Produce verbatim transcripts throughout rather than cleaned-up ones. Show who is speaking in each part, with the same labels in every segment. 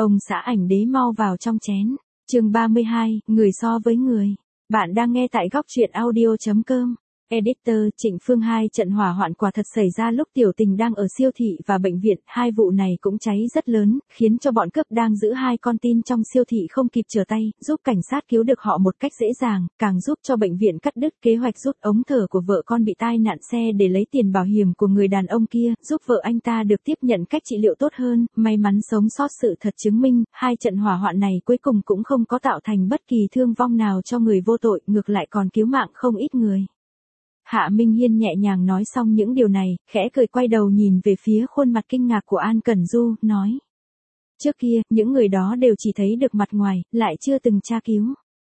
Speaker 1: Ông xã ảnh đế mau vào trong chén. Chương ba mươi hai, người so với người. Bạn đang nghe tại góc truyện audio chấm com. Editor Trịnh Phương. Hai trận hỏa hoạn quả thật xảy ra lúc Tiểu Tình đang ở siêu thị và bệnh viện. Hai vụ này cũng cháy rất lớn, khiến cho bọn cướp đang giữ hai con tin trong siêu thị không kịp trở tay, giúp cảnh sát cứu được họ một cách dễ dàng, càng giúp cho bệnh viện cắt đứt kế hoạch rút ống thở của vợ con bị tai nạn xe để lấy tiền bảo hiểm của người đàn ông kia, giúp vợ anh ta được tiếp nhận cách trị liệu tốt hơn, may mắn sống sót. Sự thật chứng minh, hai trận hỏa hoạn này cuối cùng cũng không có tạo thành bất kỳ thương vong nào cho người vô tội, ngược lại còn cứu mạng không ít người. Hạ Minh Hiên nhẹ nhàng nói xong những điều này, khẽ cười quay đầu nhìn về phía khuôn mặt kinh ngạc của An Cẩn Du, nói. Trước kia, những người đó đều chỉ thấy được mặt ngoài, lại chưa từng tra cứu.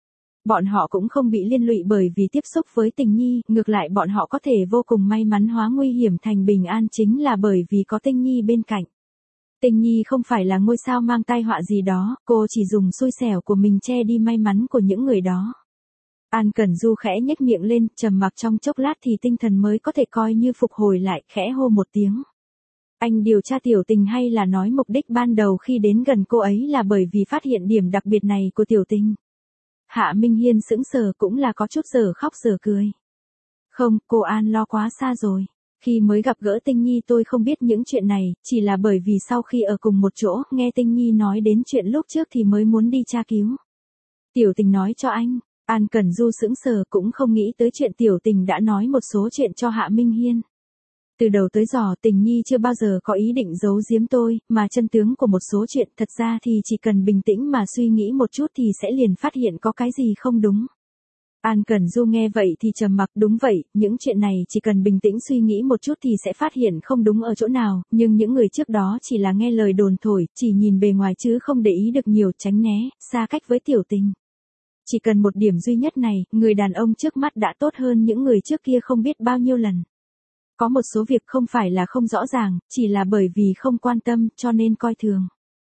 Speaker 1: Bọn họ cũng không bị liên lụy bởi vì tiếp xúc với Tình Nhi, ngược lại bọn họ có thể vô cùng may mắn hóa nguy hiểm thành bình an chính là bởi vì có Tình Nhi bên cạnh. Tình Nhi không phải là ngôi sao mang tai họa gì đó, cô chỉ dùng xui xẻo của mình che đi may mắn của những người đó. An Cẩn Du khẽ nhếch miệng lên, trầm mặc trong chốc lát thì tinh thần mới có thể coi như phục hồi lại, khẽ hô một tiếng. Anh điều tra Tiểu Tình hay là nói mục đích ban đầu khi đến gần cô ấy là bởi vì phát hiện điểm đặc biệt này của Tiểu Tình? Hạ Minh Hiên sững sờ, cũng là có chút giờ khóc giờ cười. Không, cô An lo quá xa rồi. Khi mới gặp gỡ Tình Nhi tôi không biết những chuyện này, chỉ là bởi vì sau khi ở cùng một chỗ, nghe Tình Nhi nói đến chuyện lúc trước thì mới muốn đi tra cứu. Tiểu Tình nói cho anh. An Cẩn Du sững sờ, cũng không nghĩ tới chuyện Tiểu Tình đã nói một số chuyện cho Hạ Minh Hiên. Từ đầu tới giờ Tình Nhi chưa bao giờ có ý định giấu giếm tôi, mà chân tướng của một số chuyện thật ra thì chỉ cần bình tĩnh mà suy nghĩ một chút thì sẽ liền phát hiện có cái gì không đúng. An Cẩn Du nghe vậy thì trầm mặc, đúng vậy, những chuyện này chỉ cần bình tĩnh suy nghĩ một chút thì sẽ phát hiện không đúng ở chỗ nào, nhưng những người trước đó chỉ là nghe lời đồn thổi, chỉ nhìn bề ngoài chứ không để ý được nhiều, tránh né, xa cách với Tiểu Tình. Chỉ cần một điểm duy nhất này, người đàn ông trước mắt đã tốt hơn những người trước kia không biết bao nhiêu lần. Có một số việc không phải là không rõ ràng, chỉ là bởi vì không quan tâm, cho nên coi thường.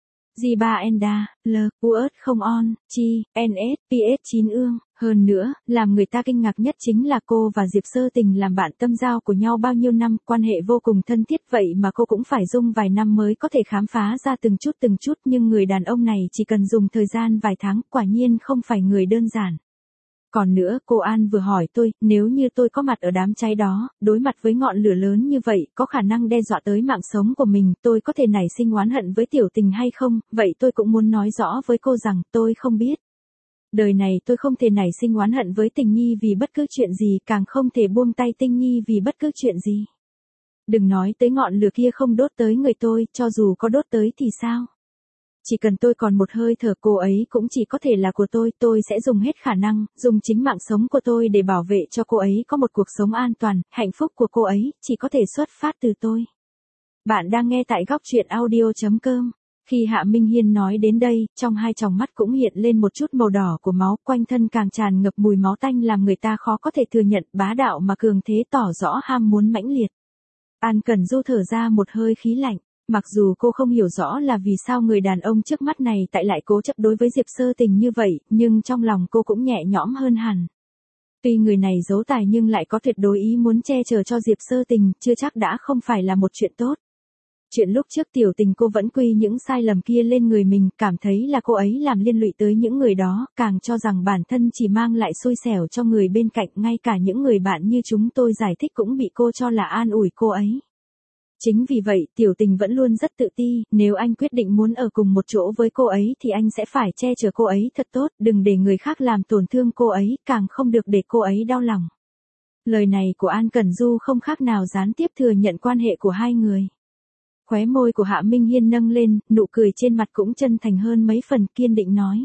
Speaker 1: G ba Enda, L, Uất không on, Chi, en ét, pê ét chín ương. Hơn nữa, làm người ta kinh ngạc nhất chính là cô và Diệp Sơ Tình làm bạn tâm giao của nhau bao nhiêu năm, quan hệ vô cùng thân thiết, vậy mà cô cũng phải dùng vài năm mới có thể khám phá ra từng chút từng chút, nhưng người đàn ông này chỉ cần dùng thời gian vài tháng, quả nhiên không phải người đơn giản. Còn nữa, cô An vừa hỏi tôi, nếu như tôi có mặt ở đám cháy đó, đối mặt với ngọn lửa lớn như vậy, có khả năng đe dọa tới mạng sống của mình, tôi có thể nảy sinh oán hận với Tiểu Tình hay không, vậy tôi cũng muốn nói rõ với cô rằng, tôi không biết. Đời này tôi không thể nảy sinh oán hận với Tình Nhi vì bất cứ chuyện gì, càng không thể buông tay Tình Nhi vì bất cứ chuyện gì. Đừng nói tới ngọn lửa kia không đốt tới người tôi, cho dù có đốt tới thì sao? Chỉ cần tôi còn một hơi thở, cô ấy cũng chỉ có thể là của tôi, tôi sẽ dùng hết khả năng, dùng chính mạng sống của tôi để bảo vệ cho cô ấy có một cuộc sống an toàn, hạnh phúc của cô ấy chỉ có thể xuất phát từ tôi. Bạn đang nghe tại góc truyện audio chấm com. Khi Hạ Minh Hiên nói đến đây, trong hai tròng mắt cũng hiện lên một chút màu đỏ của máu, quanh thân càng tràn ngập mùi máu tanh làm người ta khó có thể thừa nhận, bá đạo mà cường thế, tỏ rõ ham muốn mãnh liệt. An Cẩn Du thở ra một hơi khí lạnh. Mặc dù cô không hiểu rõ là vì sao người đàn ông trước mắt này tại lại cố chấp đối với Diệp Sơ Tình như vậy, nhưng trong lòng cô cũng nhẹ nhõm hơn hẳn. Tuy người này giấu tài nhưng lại có tuyệt đối ý muốn che chở cho Diệp Sơ Tình, chưa chắc đã không phải là một chuyện tốt. Chuyện lúc trước Tiểu Tình cô vẫn quy những sai lầm kia lên người mình, cảm thấy là cô ấy làm liên lụy tới những người đó, càng cho rằng bản thân chỉ mang lại xui xẻo cho người bên cạnh, ngay cả những người bạn như chúng tôi giải thích cũng bị cô cho là an ủi cô ấy. Chính vì vậy, Tiểu Tình vẫn luôn rất tự ti, nếu anh quyết định muốn ở cùng một chỗ với cô ấy thì anh sẽ phải che chở cô ấy thật tốt, đừng để người khác làm tổn thương cô ấy, càng không được để cô ấy đau lòng. Lời này của An Cẩn Du không khác nào gián tiếp thừa nhận quan hệ của hai người. Khóe môi của Hạ Minh Hiên nâng lên, nụ cười trên mặt cũng chân thành hơn mấy phần, kiên định nói.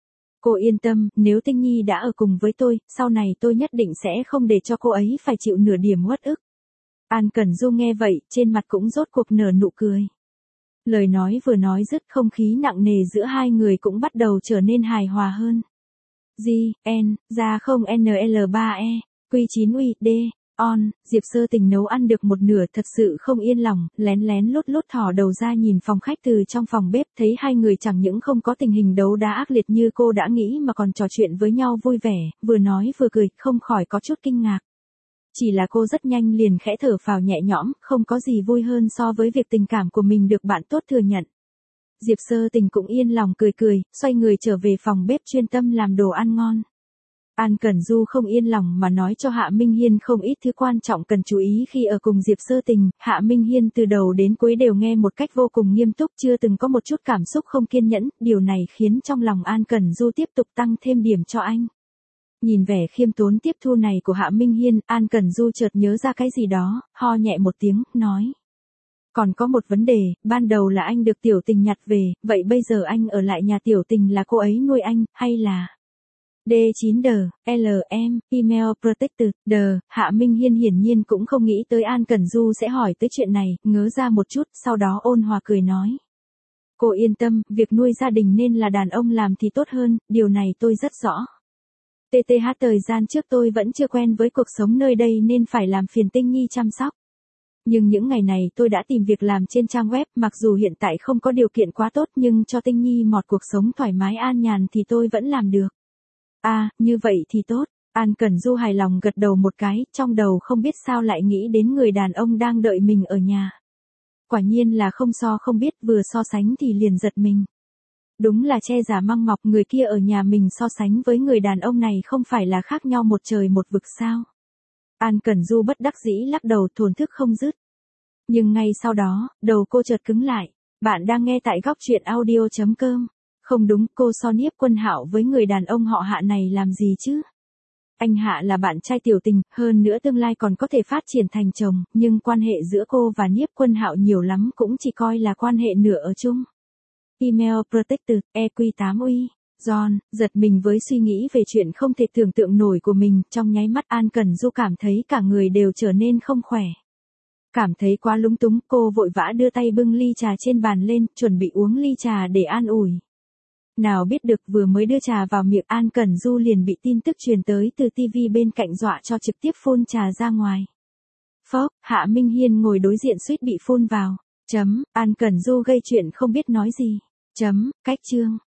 Speaker 1: Cô yên tâm, nếu Tình Nhi đã ở cùng với tôi, sau này tôi nhất định sẽ không để cho cô ấy phải chịu nửa điểm uất ức. An Cẩn Du nghe vậy, trên mặt cũng rốt cuộc nở nụ cười. Lời nói vừa nói dứt, không khí nặng nề giữa hai người cũng bắt đầu trở nên hài hòa hơn. G, N, ra không N L ba E, Q chín U, D, on, Diệp Sơ Tình nấu ăn được một nửa thật sự không yên lòng, lén lén lút lút thò đầu ra nhìn phòng khách từ trong phòng bếp, thấy hai người chẳng những không có tình hình đấu đá ác liệt như cô đã nghĩ mà còn trò chuyện với nhau vui vẻ, vừa nói vừa cười, không khỏi có chút kinh ngạc. Chỉ là cô rất nhanh liền khẽ thở phào nhẹ nhõm, không có gì vui hơn so với việc tình cảm của mình được bạn tốt thừa nhận. Diệp Sơ Tình cũng yên lòng cười cười, xoay người trở về phòng bếp chuyên tâm làm đồ ăn ngon. An Cẩn Du không yên lòng mà nói cho Hạ Minh Hiên không ít thứ quan trọng cần chú ý khi ở cùng Diệp Sơ Tình. Hạ Minh Hiên từ đầu đến cuối đều nghe một cách vô cùng nghiêm túc, chưa từng có một chút cảm xúc không kiên nhẫn, điều này khiến trong lòng An Cẩn Du tiếp tục tăng thêm điểm cho anh. Nhìn vẻ khiêm tốn tiếp thu này của Hạ Minh Hiên, An Cẩn Du chợt nhớ ra cái gì đó, ho nhẹ một tiếng, nói. Còn có một vấn đề, ban đầu là anh được Tiểu Tình nhặt về, vậy bây giờ anh ở lại nhà Tiểu Tình là cô ấy nuôi anh, hay là... D chín D, L M, Email Protected, D, Hạ Minh Hiên hiển nhiên cũng không nghĩ tới An Cẩn Du sẽ hỏi tới chuyện này, ngớ ra một chút, sau đó ôn hòa cười nói. Cô yên tâm, việc nuôi gia đình nên là đàn ông làm thì tốt hơn, điều này tôi rất rõ. tê tê hát thời gian trước tôi vẫn chưa quen với cuộc sống nơi đây nên phải làm phiền Tinh Nhi chăm sóc. Nhưng những ngày này tôi đã tìm việc làm trên trang web, mặc dù hiện tại không có điều kiện quá tốt nhưng cho Tinh Nhi một cuộc sống thoải mái an nhàn thì tôi vẫn làm được. À, như vậy thì tốt. An Cẩn Du hài lòng gật đầu một cái, trong đầu không biết sao lại nghĩ đến người đàn ông đang đợi mình ở nhà. Quả nhiên là không so không biết, vừa so sánh thì liền giật mình. Đúng là che giả măng mọc, người kia ở nhà mình so sánh với người đàn ông này không phải là khác nhau một trời một vực sao. An Cẩn Du bất đắc dĩ lắc đầu, thổn thức không dứt. Nhưng ngay sau đó, đầu cô chợt cứng lại. Bạn đang nghe tại góc truyện audio chấm com. Không đúng, cô so Niếp Quân Hạo với người đàn ông họ Hạ này làm gì chứ? Anh Hạ là bạn trai Tiểu Tình, hơn nữa tương lai còn có thể phát triển thành chồng, nhưng quan hệ giữa cô và Niếp Quân Hạo nhiều lắm cũng chỉ coi là quan hệ nửa ở chung. Email Protected, E Q tám U I. John, giật mình với suy nghĩ về chuyện không thể tưởng tượng nổi của mình, trong nháy mắt An Cẩn Du cảm thấy cả người đều trở nên không khỏe. Cảm thấy quá lúng túng, cô vội vã đưa tay bưng ly trà trên bàn lên, chuẩn bị uống ly trà để an ủi. Nào biết được vừa mới đưa trà vào miệng An Cẩn Du liền bị tin tức truyền tới từ tivi bên cạnh dọa cho trực tiếp phun trà ra ngoài. Phốc, Hạ Minh Hiên ngồi đối diện suýt bị phun vào. Chấm, An Cẩn Du gây chuyện không biết nói gì. Chấm, cách chương.